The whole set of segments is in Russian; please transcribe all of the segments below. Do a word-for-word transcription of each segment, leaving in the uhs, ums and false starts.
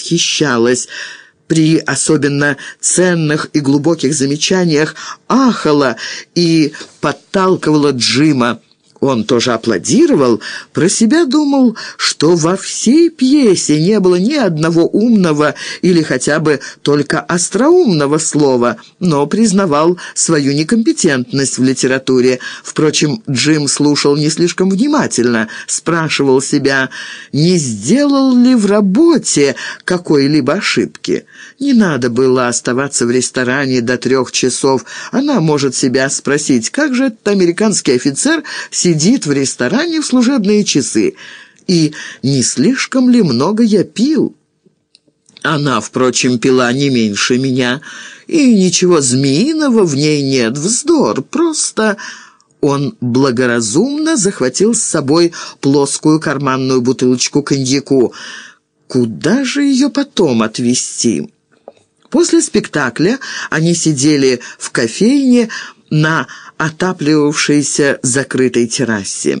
восхищалась. При особенно ценных и глубоких замечаниях ахала и подталкивала Джима. Он тоже аплодировал, про себя думал, что во всей пьесе не было ни одного умного или хотя бы только остроумного слова, но признавал свою некомпетентность в литературе. Впрочем, Джим слушал не слишком внимательно, спрашивал себя, не сделал ли в работе какой-либо ошибки. Не надо было оставаться в ресторане до трех часов. Она может себя спросить, как же этот американский офицер сидит в ресторане в служебные часы, и не слишком ли много я пил? Она, впрочем, пила не меньше меня, и ничего змеиного в ней нет, вздор, просто... Он благоразумно захватил с собой плоскую карманную бутылочку коньяку. Куда же ее потом отвезти? После спектакля они сидели в кофейне на отапливавшейся закрытой террасе.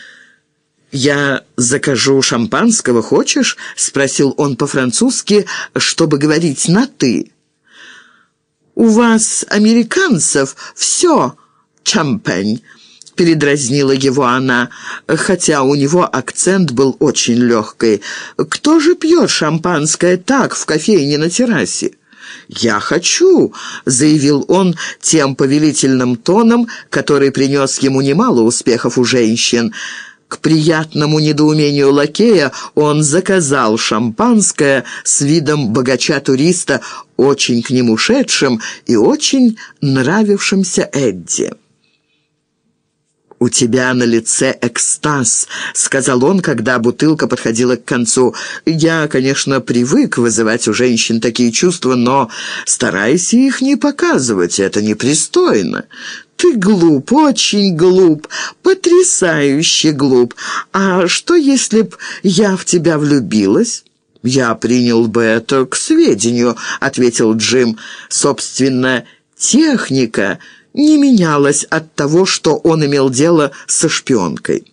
«Я закажу шампанского, хочешь?» — спросил он по-французски, чтобы говорить на «ты». «У вас, американцев, все шампань», — передразнила его она, хотя у него акцент был очень легкий. «Кто же пьет шампанское так в кофейне на террасе?» «Я хочу», — заявил он тем повелительным тоном, который принес ему немало успехов у женщин. К приятному недоумению лакея он заказал шампанское с видом богача-туриста, очень к нему шедшим и очень нравившимся Эдди. «У тебя на лице экстаз», — сказал он, когда бутылка подходила к концу. «Я, конечно, привык вызывать у женщин такие чувства, но старайся их не показывать, это непристойно. Ты глуп, очень глуп, потрясающе глуп. А что, если б я в тебя влюбилась?» «Я принял бы это к сведению», — ответил Джим. «Собственно, техника не менялась от того, что он имел дело со шпионкой».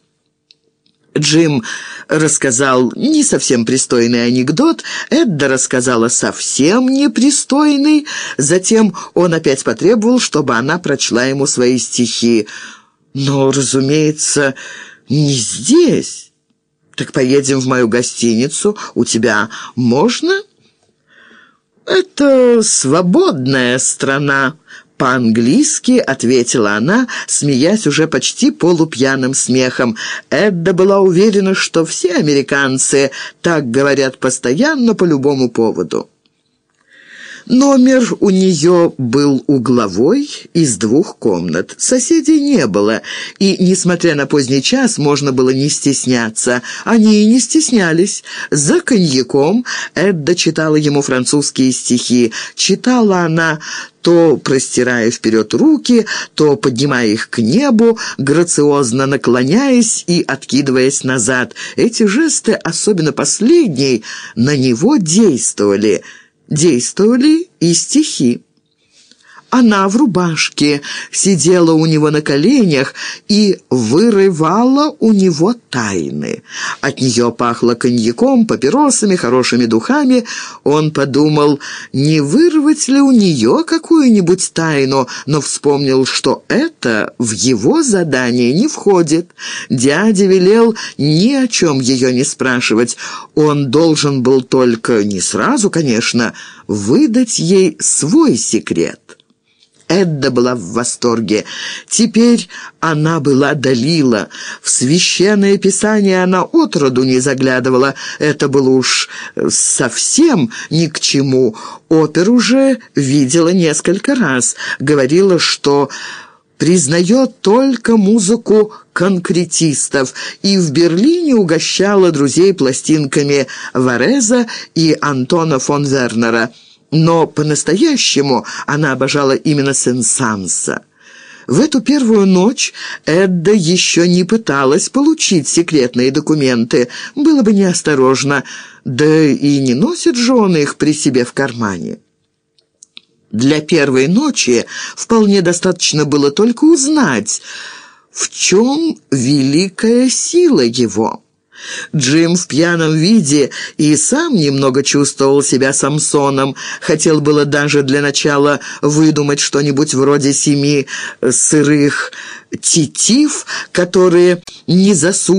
Джим рассказал не совсем пристойный анекдот, Эдда рассказала совсем непристойный, затем он опять потребовал, чтобы она прочла ему свои стихи. «Но, разумеется, не здесь. Так поедем в мою гостиницу, у тебя можно?» «Это свободная страна», — по-английски ответила она, смеясь уже почти полупьяным смехом. Эдда была уверена, что все американцы так говорят постоянно по любому поводу. Номер у нее был угловой, из двух комнат. Соседей не было, и, несмотря на поздний час, можно было не стесняться. Они и не стеснялись. За коньяком Эдда читала ему французские стихи. Читала она, то простирая вперед руки, то поднимая их к небу, грациозно наклоняясь и откидываясь назад. Эти жесты, особенно последний, на него действовали. Действовали и стихи. Она в рубашке сидела у него на коленях и вырывала у него тайны. От нее пахло коньяком, папиросами, хорошими духами. Он подумал, не вырвать ли у нее какую-нибудь тайну, но вспомнил, что это в его задание не входит. Дядя велел ни о чем ее не спрашивать. Он должен был только, не сразу, конечно, выдать ей свой секрет. Эдда была в восторге. Теперь она была Далила. В священное писание она отроду не заглядывала. Это было уж совсем ни к чему. Оперу уже видела несколько раз. Говорила, что признает только музыку конкретистов, и в Берлине угощала друзей пластинками Вареза и Антона фон Вернера. Но по-настоящему она обожала именно Сен-Санса. В эту первую ночь Эдда еще не пыталась получить секретные документы. Было бы неосторожно, да и не носит жены их при себе в кармане. Для первой ночи вполне достаточно было только узнать, в чем великая сила его. Джим в пьяном виде и сам немного чувствовал себя Самсоном. Хотел было даже для начала выдумать что-нибудь вроде семи сырых тетив, которые не засунут